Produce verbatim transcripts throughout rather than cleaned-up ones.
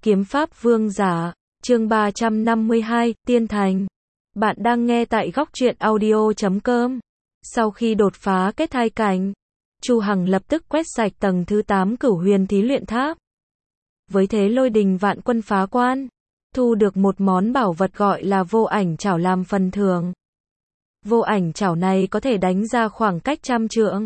Kiếm Pháp Vương Giả, chương ba trăm năm mươi hai, Tiên Thành. Bạn đang nghe tại góc truyện audio chấm com. Sau khi đột phá kết thai cảnh, Chu Hằng lập tức quét sạch tầng thứ tám Cửu Huyền Thí Luyện Tháp. Với thế lôi đình vạn quân phá quan, thu được một món bảo vật gọi là vô ảnh chảo làm phần thưởng. Vô ảnh chảo này có thể đánh ra khoảng cách trăm trượng.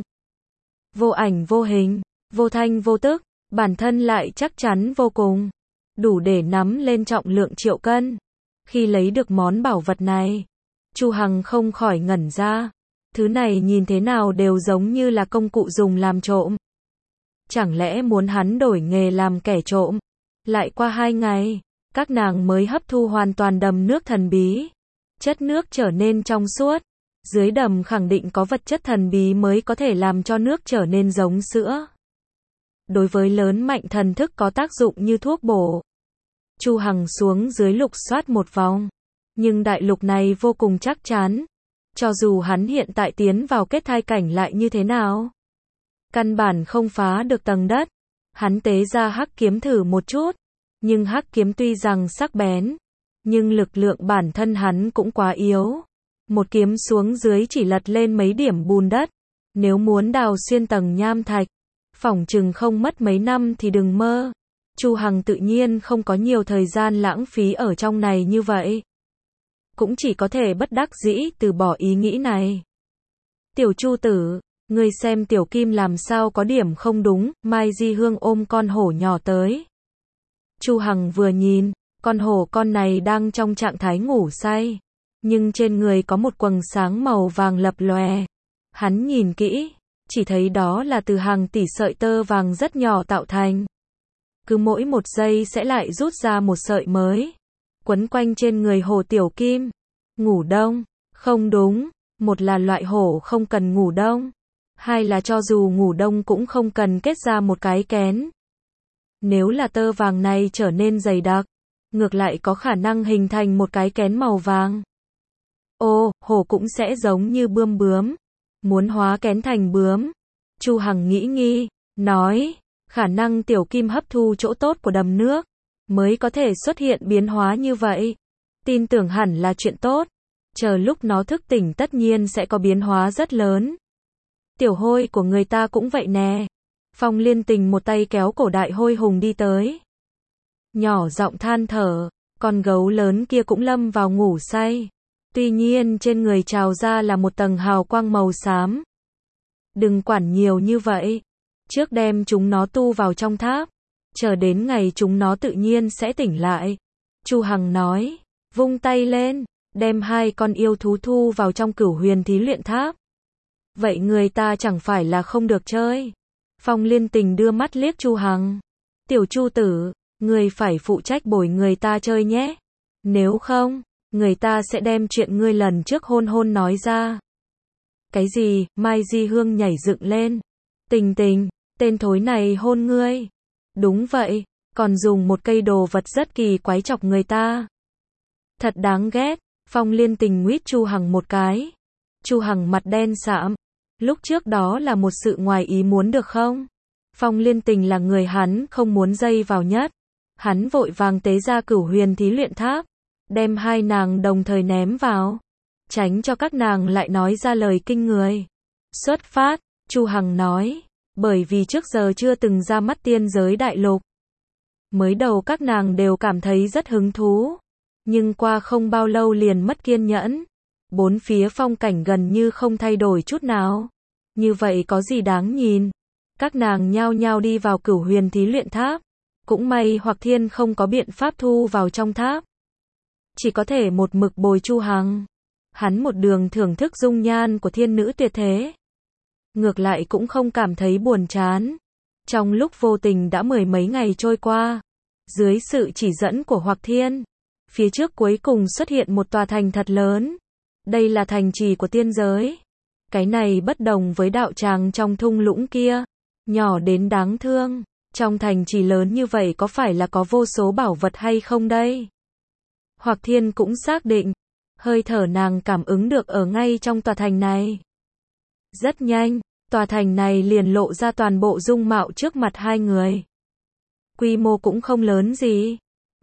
Vô ảnh vô hình, vô thanh vô tức, bản thân lại chắc chắn vô cùng, đủ để nắm lên trọng lượng triệu cân. Khi lấy được món bảo vật này, Chu Hằng không khỏi ngẩn ra. Thứ này nhìn thế nào đều giống như là công cụ dùng làm trộm. Chẳng lẽ muốn hắn đổi nghề làm kẻ trộm? Lại qua hai ngày, các nàng mới hấp thu hoàn toàn đầm nước thần bí. Chất nước trở nên trong suốt. Dưới đầm khẳng định có vật chất thần bí mới có thể làm cho nước trở nên giống sữa. Đối với lớn mạnh thần thức có tác dụng như thuốc bổ. Chu Hằng xuống dưới lục soát một vòng. Nhưng đại lục này vô cùng chắc chắn. Cho dù hắn hiện tại tiến vào kết thai cảnh lại như thế nào, căn bản không phá được tầng đất. Hắn tế ra hắc kiếm thử một chút. Nhưng hắc kiếm tuy rằng sắc bén, nhưng lực lượng bản thân hắn cũng quá yếu. Một kiếm xuống dưới chỉ lật lên mấy điểm bùn đất. Nếu muốn đào xuyên tầng nham thạch, phỏng chừng không mất mấy năm thì đừng mơ. Chu Hằng tự nhiên không có nhiều thời gian lãng phí ở trong này như vậy. Cũng chỉ có thể bất đắc dĩ từ bỏ ý nghĩ này. Tiểu Chu tử, ngươi xem Tiểu Kim làm sao có điểm không đúng. Mai Di Hương ôm con hổ nhỏ tới. Chu Hằng vừa nhìn, con hổ con này đang trong trạng thái ngủ say. Nhưng trên người có một quầng sáng màu vàng lập lòe. Hắn nhìn kỹ, chỉ thấy đó là từ hàng tỷ sợi tơ vàng rất nhỏ tạo thành. Cứ mỗi một giây sẽ lại rút ra một sợi mới, quấn quanh trên người hổ Tiểu Kim. Ngủ đông? Không đúng, một là loại hổ không cần ngủ đông, hai là cho dù ngủ đông cũng không cần kết ra một cái kén. Nếu là tơ vàng này trở nên dày đặc, ngược lại có khả năng hình thành một cái kén màu vàng. Ô, hổ cũng sẽ giống như bươm bướm, muốn hóa kén thành bướm. Chu Hằng nghĩ nghi, nói, khả năng Tiểu Kim hấp thu chỗ tốt của đầm nước, mới có thể xuất hiện biến hóa như vậy. Tin tưởng hẳn là chuyện tốt, chờ lúc nó thức tỉnh tất nhiên sẽ có biến hóa rất lớn. Tiểu Hôi của người ta cũng vậy nè. Phong Liên Tình một tay kéo cổ Đại Hôi Hùng đi tới. Nhỏ giọng than thở, con gấu lớn kia cũng lâm vào ngủ say. Tuy nhiên trên người trào ra là một tầng hào quang màu xám. Đừng quản nhiều như vậy. Trước đem chúng nó tu vào trong tháp. Chờ đến ngày chúng nó tự nhiên sẽ tỉnh lại. Chu Hằng nói, vung tay lên, đem hai con yêu thú thu vào trong Cửu Huyền Thí Luyện Tháp. Vậy người ta chẳng phải là không được chơi. Phong Liên Tình đưa mắt liếc Chu Hằng. Tiểu Chu tử, người phải phụ trách bồi người ta chơi nhé. Nếu không, người ta sẽ đem chuyện ngươi lần trước hôn hôn nói ra. Cái gì? Mai Di Hương nhảy dựng lên. Tình Tình, tên thối này hôn ngươi. Đúng vậy, còn dùng một cây đồ vật rất kỳ quái chọc người ta. Thật đáng ghét. Phong Liên Tình nguyết Chu Hằng một cái. Chu Hằng mặt đen sạm. Lúc trước đó là một sự ngoài ý muốn được không? Phong Liên Tình là người hắn không muốn dây vào nhất. Hắn vội vàng tế ra Cửu Huyền Thí Luyện Tháp, đem hai nàng đồng thời ném vào, tránh cho các nàng lại nói ra lời kinh người. Xuất phát, Chu Hằng nói, bởi vì trước giờ chưa từng ra mắt tiên giới đại lục. Mới đầu các nàng đều cảm thấy rất hứng thú, nhưng qua không bao lâu liền mất kiên nhẫn. Bốn phía phong cảnh gần như không thay đổi chút nào. Như vậy có gì đáng nhìn? Các nàng nhao nhao đi vào Cửu Huyền Thí Luyện Tháp. Cũng may Hoặc Thiên không có biện pháp thu vào trong tháp. Chỉ có thể một mực bồi Chu Hằng. Hắn một đường thưởng thức dung nhan của thiên nữ tuyệt thế. Ngược lại cũng không cảm thấy buồn chán. Trong lúc vô tình đã mười mấy ngày trôi qua. Dưới sự chỉ dẫn của Hoặc Thiên, phía trước cuối cùng xuất hiện một tòa thành thật lớn. Đây là thành trì của tiên giới. Cái này bất đồng với đạo tràng trong thung lũng kia. Nhỏ đến đáng thương. Trong thành trì lớn như vậy có phải là có vô số bảo vật hay không đây? Hoặc Thiên cũng xác định. Hơi thở nàng cảm ứng được ở ngay trong tòa thành này. Rất nhanh, tòa thành này liền lộ ra toàn bộ dung mạo trước mặt hai người. Quy mô cũng không lớn gì,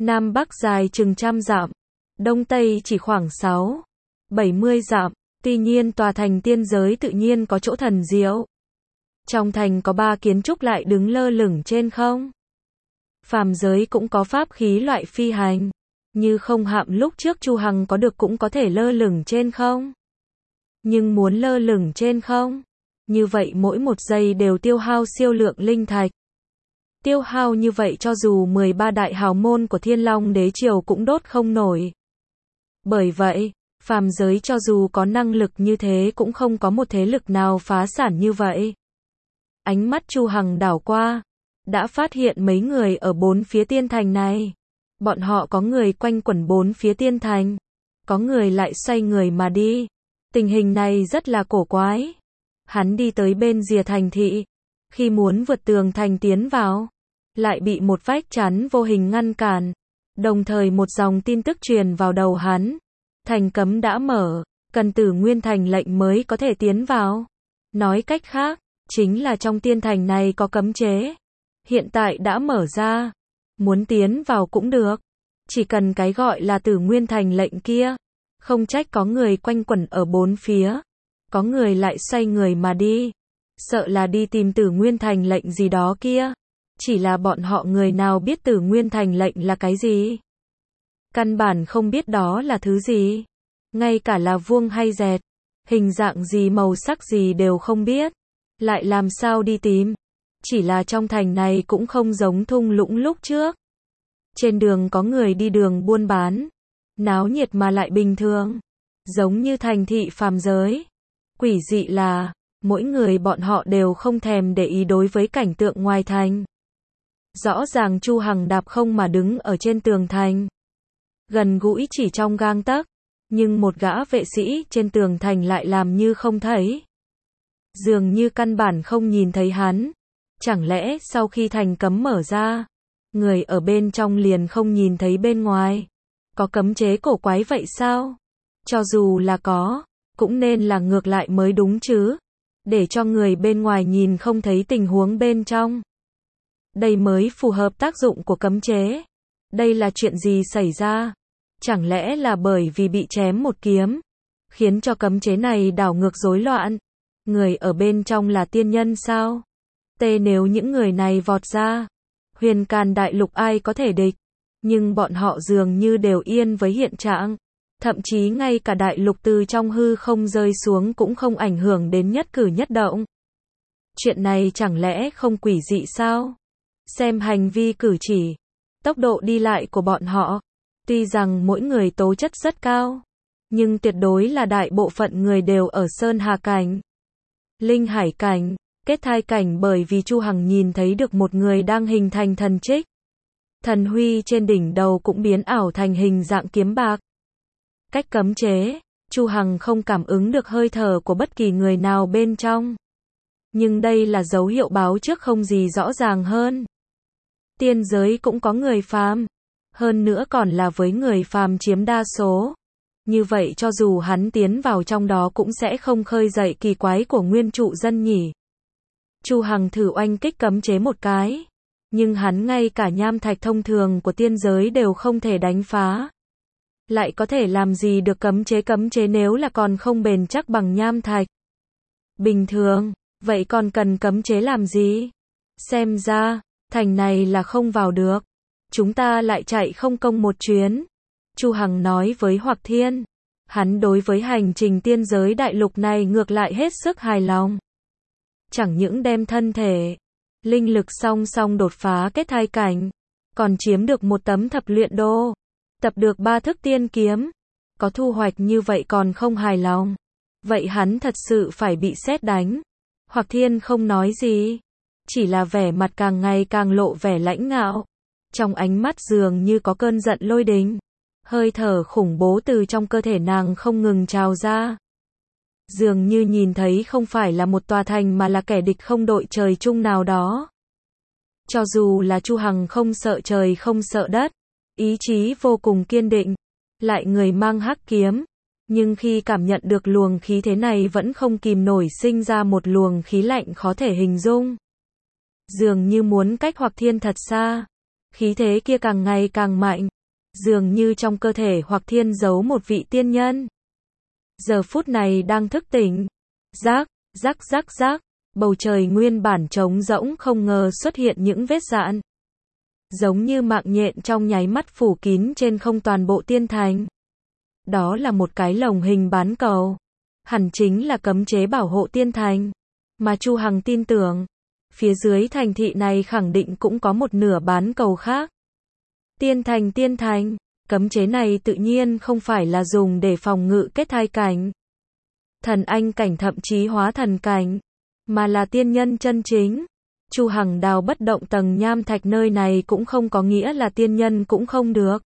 Nam Bắc dài chừng trăm dặm, Đông Tây chỉ khoảng sáu, bảy mươi dặm. Tuy nhiên tòa thành tiên giới tự nhiên có chỗ thần diệu. Trong thành có ba kiến trúc lại đứng lơ lửng trên không. Phàm giới cũng có pháp khí loại phi hành, như không hạm lúc trước Chu Hằng có được cũng có thể lơ lửng trên không. Nhưng muốn lơ lửng trên không, như vậy mỗi một giây đều tiêu hao siêu lượng linh thạch. Tiêu hao như vậy cho dù mười ba đại hào môn của Thiên Long Đế Triều cũng đốt không nổi. Bởi vậy, phàm giới cho dù có năng lực như thế cũng không có một thế lực nào phá sản như vậy. Ánh mắt Chu Hằng đảo qua, đã phát hiện mấy người ở bốn phía tiên thành này. Bọn họ có người quanh quẩn bốn phía tiên thành, có người lại xoay người mà đi. Tình hình này rất là cổ quái. Hắn đi tới bên rìa thành thị, khi muốn vượt tường thành tiến vào, lại bị một vách chắn vô hình ngăn cản. Đồng thời một dòng tin tức truyền vào đầu hắn. Thành cấm đã mở, cần Tử Nguyên thành lệnh mới có thể tiến vào. Nói cách khác, chính là trong tiên thành này có cấm chế. Hiện tại đã mở ra, muốn tiến vào cũng được. Chỉ cần cái gọi là Tử Nguyên thành lệnh kia, không trách có người quanh quẩn ở bốn phía, có người lại xoay người mà đi. Sợ là đi tìm Tử Nguyên thành lệnh gì đó kia. Chỉ là bọn họ người nào biết Tử Nguyên thành lệnh là cái gì? Căn bản không biết đó là thứ gì. Ngay cả là vuông hay dẹt, hình dạng gì màu sắc gì đều không biết. Lại làm sao đi tìm? Chỉ là trong thành này cũng không giống thung lũng lúc trước. Trên đường có người đi đường buôn bán, náo nhiệt mà lại bình thường, giống như thành thị phàm giới. Quỷ dị là, mỗi người bọn họ đều không thèm để ý đối với cảnh tượng ngoài thành. Rõ ràng Chu Hằng đạp không mà đứng ở trên tường thành, gần gũi chỉ trong gang tấc, nhưng một gã vệ sĩ trên tường thành lại làm như không thấy. Dường như căn bản không nhìn thấy hắn. Chẳng lẽ sau khi thành cấm mở ra, người ở bên trong liền không nhìn thấy bên ngoài? Có cấm chế cổ quái vậy sao? Cho dù là có, cũng nên là ngược lại mới đúng chứ. Để cho người bên ngoài nhìn không thấy tình huống bên trong. Đây mới phù hợp tác dụng của cấm chế. Đây là chuyện gì xảy ra? Chẳng lẽ là bởi vì bị chém một kiếm, khiến cho cấm chế này đảo ngược rối loạn? Người ở bên trong là tiên nhân sao? Tê nếu những người này vọt ra, Huyền Càn đại lục ai có thể địch? Nhưng bọn họ dường như đều yên với hiện trạng. Thậm chí ngay cả đại lục từ trong hư không rơi xuống cũng không ảnh hưởng đến nhất cử nhất động. Chuyện này chẳng lẽ không quỷ dị sao? Xem hành vi cử chỉ, tốc độ đi lại của bọn họ. Tuy rằng mỗi người tố chất rất cao, nhưng tuyệt đối là đại bộ phận người đều ở Sơn Hà Cảnh, Linh Hải Cảnh, Kết Thai Cảnh, bởi vì Chu Hằng nhìn thấy được một người đang hình thành thần trích. Thần huy trên đỉnh đầu cũng biến ảo thành hình dạng kiếm bạc. Cách cấm chế, Chu Hằng không cảm ứng được hơi thở của bất kỳ người nào bên trong. Nhưng đây là dấu hiệu báo trước không gì rõ ràng hơn. Tiên giới cũng có người phàm, hơn nữa còn là với người phàm chiếm đa số. Như vậy cho dù hắn tiến vào trong đó cũng sẽ không khơi dậy kỳ quái của nguyên trụ dân nhỉ. Chu Hằng thử oanh kích cấm chế một cái, nhưng hắn ngay cả nham thạch thông thường của tiên giới đều không thể đánh phá. Lại có thể làm gì được cấm chế? Cấm chế nếu là còn không bền chắc bằng nham thạch bình thường, vậy còn cần cấm chế làm gì? Xem ra, thành này là không vào được. Chúng ta lại chạy không công một chuyến. Chu Hằng nói với Hoặc Thiên. Hắn đối với hành trình tiên giới đại lục này ngược lại hết sức hài lòng. Chẳng những đem thân thể, linh lực song song đột phá kết thai cảnh, còn chiếm được một tấm thập luyện đô, tập được ba thức tiên kiếm. Có thu hoạch như vậy còn không hài lòng, vậy hắn thật sự phải bị sét đánh. Hoặc Thiên không nói gì, chỉ là vẻ mặt càng ngày càng lộ vẻ lãnh ngạo. Trong ánh mắt dường như có cơn giận lôi đình. Hơi thở khủng bố từ trong cơ thể nàng không ngừng trào ra. Dường như nhìn thấy không phải là một tòa thành mà là kẻ địch không đội trời chung nào đó. Cho dù là Chu Hằng không sợ trời không sợ đất, ý chí vô cùng kiên định, lại người mang hắc kiếm, nhưng khi cảm nhận được luồng khí thế này vẫn không kìm nổi sinh ra một luồng khí lạnh khó thể hình dung. Dường như muốn cách Hoặc Thiên thật xa, khí thế kia càng ngày càng mạnh. dường như trong cơ thể Hoặc Thiên giấu một vị tiên nhân. Giờ phút này đang thức tỉnh. Rác, rác rác rác, bầu trời nguyên bản trống rỗng không ngờ xuất hiện những vết rạn. Giống như mạng nhện trong nháy mắt phủ kín trên không toàn bộ tiên thành. Đó là một cái lồng hình bán cầu. Hẳn chính là cấm chế bảo hộ tiên thành. Mà Chu Hằng tin tưởng, phía dưới thành thị này khẳng định cũng có một nửa bán cầu khác. Tiên thành tiên thành, cấm chế này tự nhiên không phải là dùng để phòng ngự kết thai cảnh, thần anh cảnh thậm chí hóa thần cảnh, mà là tiên nhân chân chính. Chu Hằng đào bất động tầng nham thạch nơi này cũng không có nghĩa là tiên nhân cũng không được.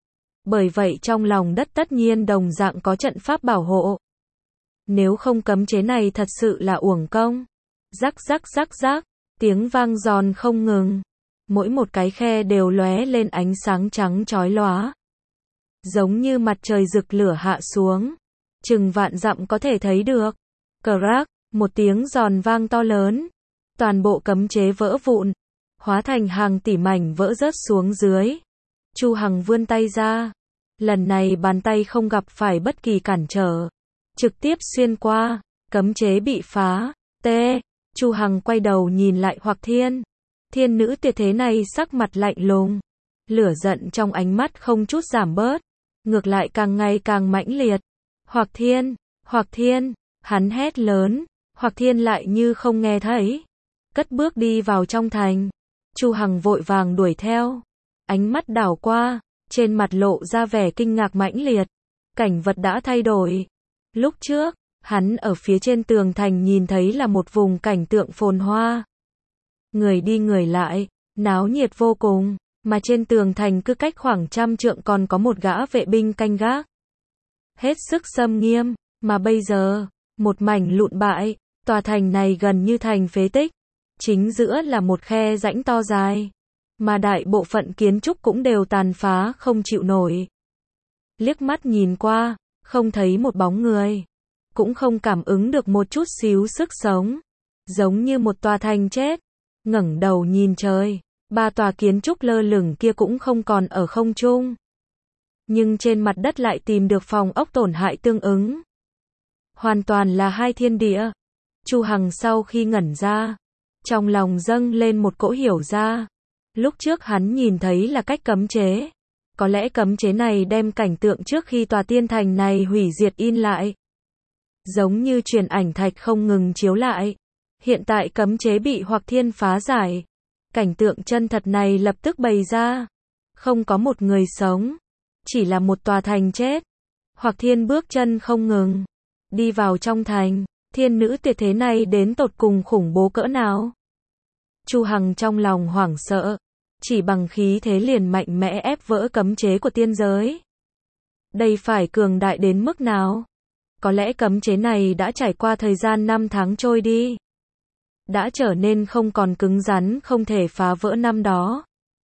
Bởi vậy trong lòng đất tất nhiên đồng dạng có trận pháp bảo hộ. Nếu không cấm chế này thật sự là uổng công. Rắc rắc rắc rắc, tiếng vang giòn không ngừng. Mỗi một cái khe đều lóe lên ánh sáng trắng chói lóa. Giống như mặt trời rực lửa hạ xuống. Chừng vạn dặm có thể thấy được. Crack, một tiếng giòn vang to lớn. Toàn bộ cấm chế vỡ vụn. Hóa thành hàng tỷ mảnh vỡ rớt xuống dưới. Chu Hằng vươn tay ra. Lần này bàn tay không gặp phải bất kỳ cản trở. Trực tiếp xuyên qua. Cấm chế bị phá. T. Chu Hằng quay đầu nhìn lại Hoặc Thiên. Thiên nữ tuyệt thế này sắc mặt lạnh lùng. Lửa giận trong ánh mắt không chút giảm bớt. Ngược lại càng ngày càng mãnh liệt. Hoặc Thiên, Hoặc Thiên, hắn hét lớn. Hoặc Thiên lại như không nghe thấy. Cất bước đi vào trong thành. Chu Hằng vội vàng đuổi theo. Ánh mắt đảo qua. Trên mặt lộ ra vẻ kinh ngạc mãnh liệt. Cảnh vật đã thay đổi. Lúc trước, hắn ở phía trên tường thành nhìn thấy là một vùng cảnh tượng phồn hoa. Người đi người lại, náo nhiệt vô cùng, mà trên tường thành cứ cách khoảng trăm trượng còn có một gã vệ binh canh gác. Hết sức xâm nghiêm, mà bây giờ, một mảnh lụn bại, tòa thành này gần như thành phế tích. Chính giữa là một khe rãnh to dài, mà đại bộ phận kiến trúc cũng đều tàn phá không chịu nổi. Liếc mắt nhìn qua, không thấy một bóng người, cũng không cảm ứng được một chút xíu sức sống, giống như một tòa thành chết. Ngẩng đầu nhìn trời, ba tòa kiến trúc lơ lửng kia cũng không còn ở không trung. Nhưng trên mặt đất lại tìm được phòng ốc tổn hại tương ứng. Hoàn toàn là hai thiên địa. Chu Hằng sau khi ngẩn ra, trong lòng dâng lên một cỗ hiểu ra. Lúc trước hắn nhìn thấy là cách cấm chế. Có lẽ cấm chế này đem cảnh tượng trước khi tòa tiên thành này hủy diệt in lại. Giống như truyền ảnh thạch không ngừng chiếu lại. Hiện tại cấm chế bị Hoặc Thiên phá giải. Cảnh tượng chân thật này lập tức bày ra. Không có một người sống. Chỉ là một tòa thành chết. Hoặc Thiên bước chân không ngừng. Đi vào trong thành. Thiên nữ tuyệt thế này đến tột cùng khủng bố cỡ nào? Chu Hằng trong lòng hoảng sợ. Chỉ bằng khí thế liền mạnh mẽ ép vỡ cấm chế của tiên giới. Đây phải cường đại đến mức nào? Có lẽ cấm chế này đã trải qua thời gian năm tháng trôi đi. Đã trở nên không còn cứng rắn không thể phá vỡ năm đó.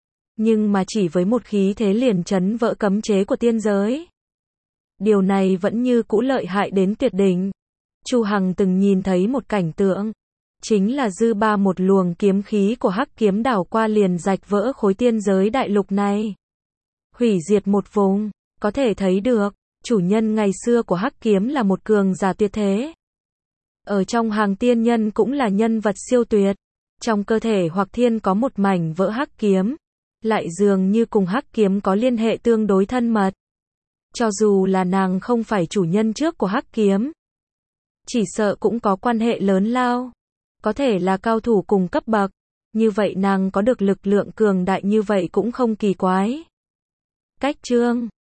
Nhưng mà chỉ với một khí thế liền chấn vỡ cấm chế của tiên giới. Điều này vẫn như cũ lợi hại đến tuyệt đỉnh. Chu Hằng từng nhìn thấy một cảnh tượng. Chính là dư ba một luồng kiếm khí của Hắc Kiếm đảo qua liền rạch vỡ khối tiên giới đại lục này. Hủy diệt một vùng, có thể thấy được, chủ nhân ngày xưa của Hắc Kiếm là một cường giả tuyệt thế. Ở trong hàng tiên nhân cũng là nhân vật siêu tuyệt. Trong cơ thể Hoặc Thiên có một mảnh vỡ Hắc Kiếm, lại dường như cùng Hắc Kiếm có liên hệ tương đối thân mật. Cho dù là nàng không phải chủ nhân trước của Hắc Kiếm, chỉ sợ cũng có quan hệ lớn lao. Có thể là cao thủ cùng cấp bậc. Như vậy nàng có được lực lượng cường đại như vậy cũng không kỳ quái. Cách chương